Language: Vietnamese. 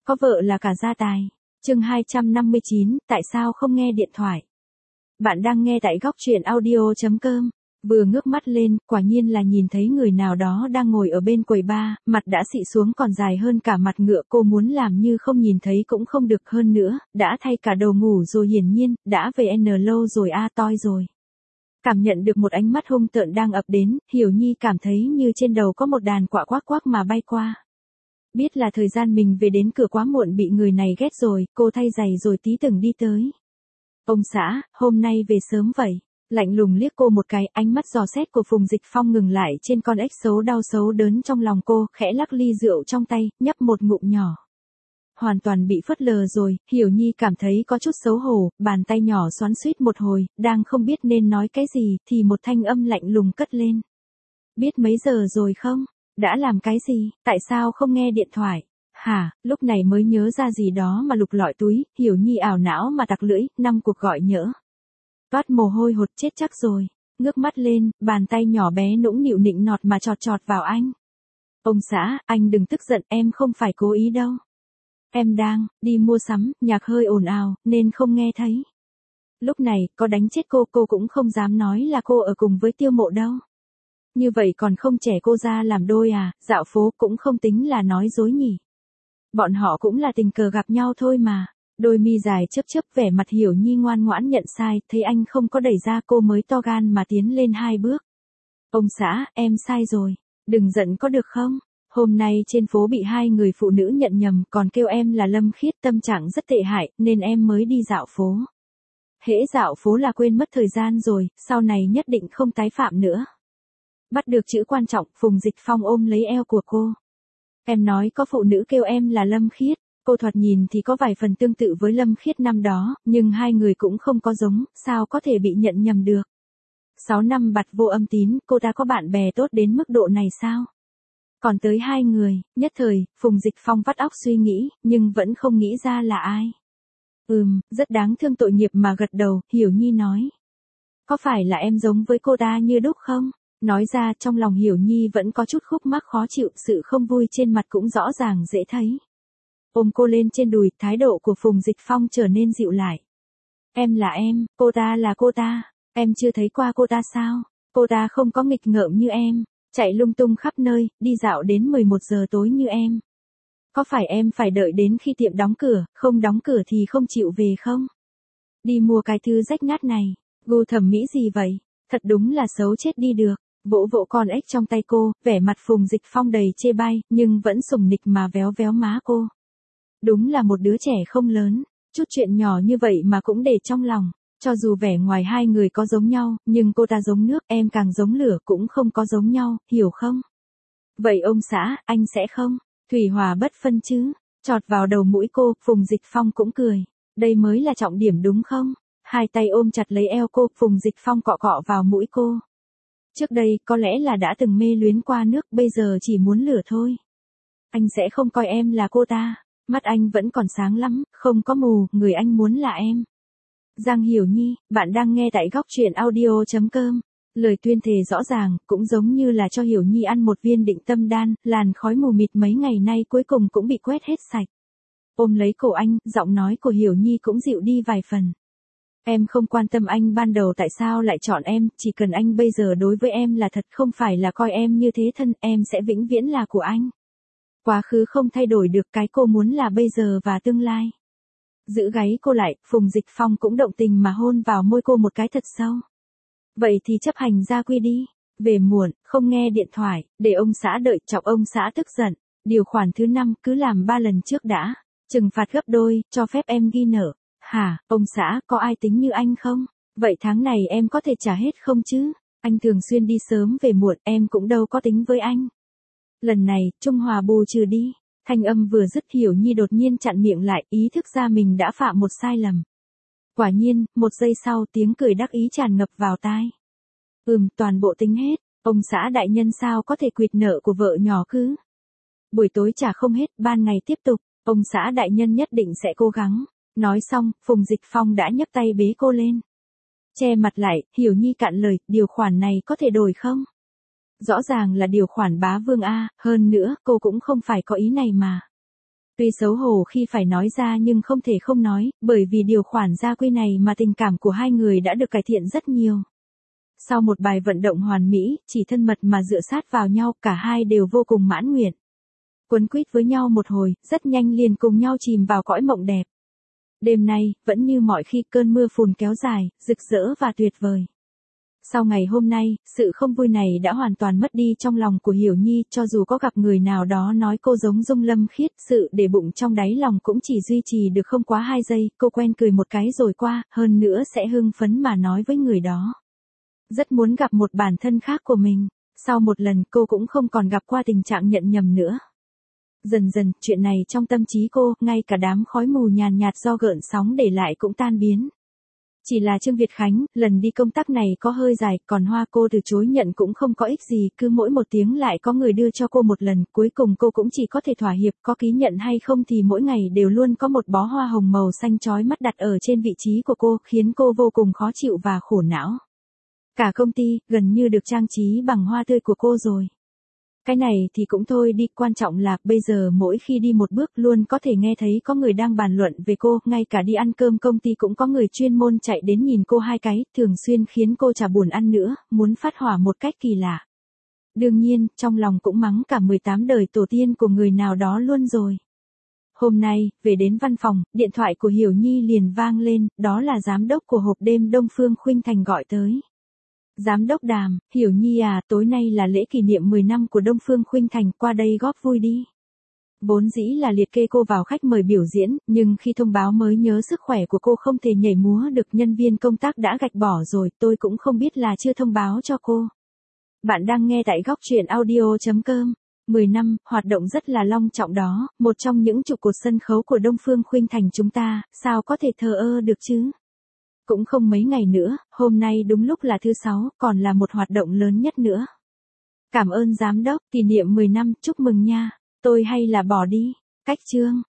có vợ là cả gia tài. Chương 259, tại sao không nghe điện thoại? Bạn đang nghe tại góc truyện audio.com. Vừa ngước mắt lên, quả nhiên là nhìn thấy người nào đó đang ngồi ở bên quầy bar, mặt đã xị xuống còn dài hơn cả mặt ngựa. Cô muốn làm như không nhìn thấy cũng không được, hơn nữa, đã thay cả đồ ngủ rồi, hiển nhiên, đã về lâu rồi toi rồi. Cảm nhận được một ánh mắt hung tợn đang ập đến, Hiểu Nhi cảm thấy như trên đầu có một đàn quạ quác quác mà bay qua. Biết là thời gian mình về đến cửa quá muộn, bị người này ghét rồi, cô thay giày rồi tí từng đi tới. Ông xã, hôm nay về sớm vậy. Lạnh lùng liếc cô một cái, ánh mắt dò xét của Phùng Dịch Phong ngừng lại trên con ếch xấu đau xấu đớn trong lòng cô, khẽ lắc ly rượu trong tay, nhấp một ngụm nhỏ. Hoàn toàn bị phớt lờ rồi, Hiểu Nhi cảm thấy có chút xấu hổ, bàn tay nhỏ xoắn xuýt một hồi, đang không biết nên nói cái gì, thì một thanh âm lạnh lùng cất lên. Biết mấy giờ rồi không? Đã làm cái gì? Tại sao không nghe điện thoại? Hả? Lúc này mới nhớ ra gì đó mà lục lọi túi, Hiểu Nhi ảo não mà tặc lưỡi, 5 cuộc gọi nhỡ. Toát mồ hôi hột, chết chắc rồi. Ngước mắt lên, bàn tay nhỏ bé nũng nịu nịnh nọt mà chọt chọt vào anh. Ông xã, anh đừng tức giận, em không phải cố ý đâu. Em đang đi mua sắm, nhạc hơi ồn ào, nên không nghe thấy. Lúc này, có đánh chết cô cũng không dám nói là cô ở cùng với Tiêu Mộ đâu. Như vậy còn không trẻ cô ra làm đôi à? Dạo phố cũng không tính là nói dối nhỉ. Bọn họ cũng là tình cờ gặp nhau thôi mà. Đôi mi dài chớp chớp, vẻ mặt Hiểu Nhi ngoan ngoãn nhận sai, thấy anh không có đẩy ra cô mới to gan mà tiến lên 2 bước. Ông xã, em sai rồi, đừng giận có được không? Hôm nay trên phố bị 2 người phụ nữ nhận nhầm, còn kêu em là Lâm Khiết, tâm trạng rất tệ hại, nên em mới đi dạo phố. Hễ dạo phố là quên mất thời gian rồi, sau này nhất định không tái phạm nữa. Bắt được chữ quan trọng, Phùng Dịch Phong ôm lấy eo của cô. Em nói có phụ nữ kêu em là Lâm Khiết. Cô thoạt nhìn thì có vài phần tương tự với Lâm Khiết năm đó, nhưng 2 người cũng không có giống, sao có thể bị nhận nhầm được. 6 năm bặt vô âm tín, cô ta có bạn bè tốt đến mức độ này sao? Còn tới 2 người, nhất thời, Phùng Dịch Phong vắt óc suy nghĩ, nhưng vẫn không nghĩ ra là ai. Rất đáng thương, tội nghiệp mà gật đầu, Hiểu Nhi nói. Có phải là em giống với cô ta như đúc không? Nói ra trong lòng Hiểu Nhi vẫn có chút khúc mắc khó chịu, sự không vui trên mặt cũng rõ ràng dễ thấy. Ôm cô lên trên đùi, thái độ của Phùng Dịch Phong trở nên dịu lại. Em là em, cô ta là cô ta, em chưa thấy qua cô ta sao? Cô ta không có nghịch ngợm như em, chạy lung tung khắp nơi, đi dạo đến 11 giờ tối như em. Có phải em phải đợi đến khi tiệm đóng cửa, không đóng cửa thì không chịu về không? Đi mua cái thứ rách nát này, gu thẩm mỹ gì vậy? Thật đúng là xấu chết đi được. Vỗ vỗ con ếch trong tay cô, vẻ mặt Phùng Dịch Phong đầy chê bai, nhưng vẫn sủng nịch mà véo véo má cô. Đúng là một đứa trẻ không lớn, chút chuyện nhỏ như vậy mà cũng để trong lòng. Cho dù vẻ ngoài 2 người có giống nhau, nhưng cô ta giống nước, em càng giống lửa, cũng không có giống nhau, hiểu không? Vậy ông xã, anh sẽ không? Thủy hòa bất phân chứ? Chọt vào đầu mũi cô, Phùng Dịch Phong cũng cười. Đây mới là trọng điểm đúng không? 2 tay ôm chặt lấy eo cô, Phùng Dịch Phong cọ cọ vào mũi cô. Trước đây, có lẽ là đã từng mê luyến qua nước, bây giờ chỉ muốn lửa thôi. Anh sẽ không coi em là cô ta. Mắt anh vẫn còn sáng lắm, không có mù, người anh muốn là em. Giang Hiểu Nhi, bạn đang nghe tại góc truyện audio.com. Lời tuyên thề rõ ràng, cũng giống như là cho Hiểu Nhi ăn một viên định tâm đan, làn khói mù mịt mấy ngày nay cuối cùng cũng bị quét hết sạch. Ôm lấy cổ anh, giọng nói của Hiểu Nhi cũng dịu đi vài phần. Em không quan tâm anh ban đầu tại sao lại chọn em, chỉ cần anh bây giờ đối với em là thật, không phải là coi em như thế thân, em sẽ vĩnh viễn là của anh. Quá khứ không thay đổi được, cái cô muốn là bây giờ và tương lai. Giữ gáy cô lại, Phùng Dịch Phong cũng động tình mà hôn vào môi cô một cái thật sâu. Vậy thì chấp hành gia quy đi. Về muộn, không nghe điện thoại, để ông xã đợi, chọc ông xã tức giận. Điều khoản thứ 5, cứ làm 3 lần trước đã. Trừng phạt gấp đôi, cho phép em ghi nợ. Hả, ông xã, có ai tính như anh không? Vậy tháng này em có thể trả hết không chứ? Anh thường xuyên đi sớm về muộn, em cũng đâu có tính với anh. Lần này, trung hòa bù trừ đi. Thanh âm vừa dứt, Hiểu Nhi đột nhiên chặn miệng lại, ý thức ra mình đã phạm một sai lầm. Quả nhiên, 1 giây sau, tiếng cười đắc ý tràn ngập vào tai. Toàn bộ tính hết, ông xã đại nhân sao có thể quỵt nợ của vợ nhỏ cứ. Buổi tối trả không hết, ban ngày tiếp tục, ông xã đại nhân nhất định sẽ cố gắng. Nói xong, Phùng Dịch Phong đã nhấc tay bế cô lên. Che mặt lại, Hiểu Nhi cạn lời, điều khoản này có thể đổi không? Rõ ràng là điều khoản bá vương A, hơn nữa, cô cũng không phải có ý này mà. Tuy xấu hổ khi phải nói ra nhưng không thể không nói, bởi vì điều khoản gia quy này mà tình cảm của hai người đã được cải thiện rất nhiều. Sau một bài vận động hoàn mỹ, chỉ thân mật mà dựa sát vào nhau, cả hai đều vô cùng mãn nguyện. Quấn quýt với nhau một hồi, rất nhanh liền cùng nhau chìm vào cõi mộng đẹp. Đêm nay, vẫn như mọi khi cơn mưa phùn kéo dài, rực rỡ và tuyệt vời. Sau ngày hôm nay, sự không vui này đã hoàn toàn mất đi trong lòng của Hiểu Nhi, cho dù có gặp người nào đó nói cô giống Dung Lâm Khiết, sự để bụng trong đáy lòng cũng chỉ duy trì được không quá 2 giây, cô quen cười một cái rồi qua, hơn nữa sẽ hưng phấn mà nói với người đó. Rất muốn gặp một bản thân khác của mình, sau một lần cô cũng không còn gặp qua tình trạng nhận nhầm nữa. Dần dần, chuyện này trong tâm trí cô, ngay cả đám khói mù nhàn nhạt do gợn sóng để lại cũng tan biến. Chỉ là Trương Việt Khánh, lần đi công tác này có hơi dài, còn hoa cô từ chối nhận cũng không có ích gì, cứ mỗi một tiếng lại có người đưa cho cô một lần, cuối cùng cô cũng chỉ có thể thỏa hiệp, có ký nhận hay không thì mỗi ngày đều luôn có một bó hoa hồng màu xanh chói mắt đặt ở trên vị trí của cô, khiến cô vô cùng khó chịu và khổ não. Cả công ty, gần như được trang trí bằng hoa tươi của cô rồi. Cái này thì cũng thôi đi, quan trọng là bây giờ mỗi khi đi một bước luôn có thể nghe thấy có người đang bàn luận về cô, ngay cả đi ăn cơm công ty cũng có người chuyên môn chạy đến nhìn cô 2 cái, thường xuyên khiến cô chả buồn ăn nữa, muốn phát hỏa một cách kỳ lạ. Đương nhiên, trong lòng cũng mắng cả 18 đời tổ tiên của người nào đó luôn rồi. Hôm nay, về đến văn phòng, điện thoại của Hiểu Nhi liền vang lên, đó là giám đốc của hộp đêm Đông Phương Khuynh Thành gọi tới. Giám đốc Đàm, Hiểu Nhi à, tối nay là lễ kỷ niệm 10 năm của Đông Phương Khuynh Thành, qua đây góp vui đi. Vốn dĩ là liệt kê cô vào khách mời biểu diễn, nhưng khi thông báo mới nhớ sức khỏe của cô không thể nhảy múa được, nhân viên công tác đã gạch bỏ rồi, tôi cũng không biết là chưa thông báo cho cô. Bạn đang nghe tại góc truyện audio.com. 10 năm, hoạt động rất là long trọng đó, một trong những trụ cột sân khấu của Đông Phương Khuynh Thành chúng ta, sao có thể thờ ơ được chứ? Cũng không mấy ngày nữa, hôm nay đúng lúc là thứ 6, còn là một hoạt động lớn nhất nữa. Cảm ơn giám đốc, kỷ niệm 10 năm, chúc mừng nha. Tôi hay là bỏ đi. Cách chương.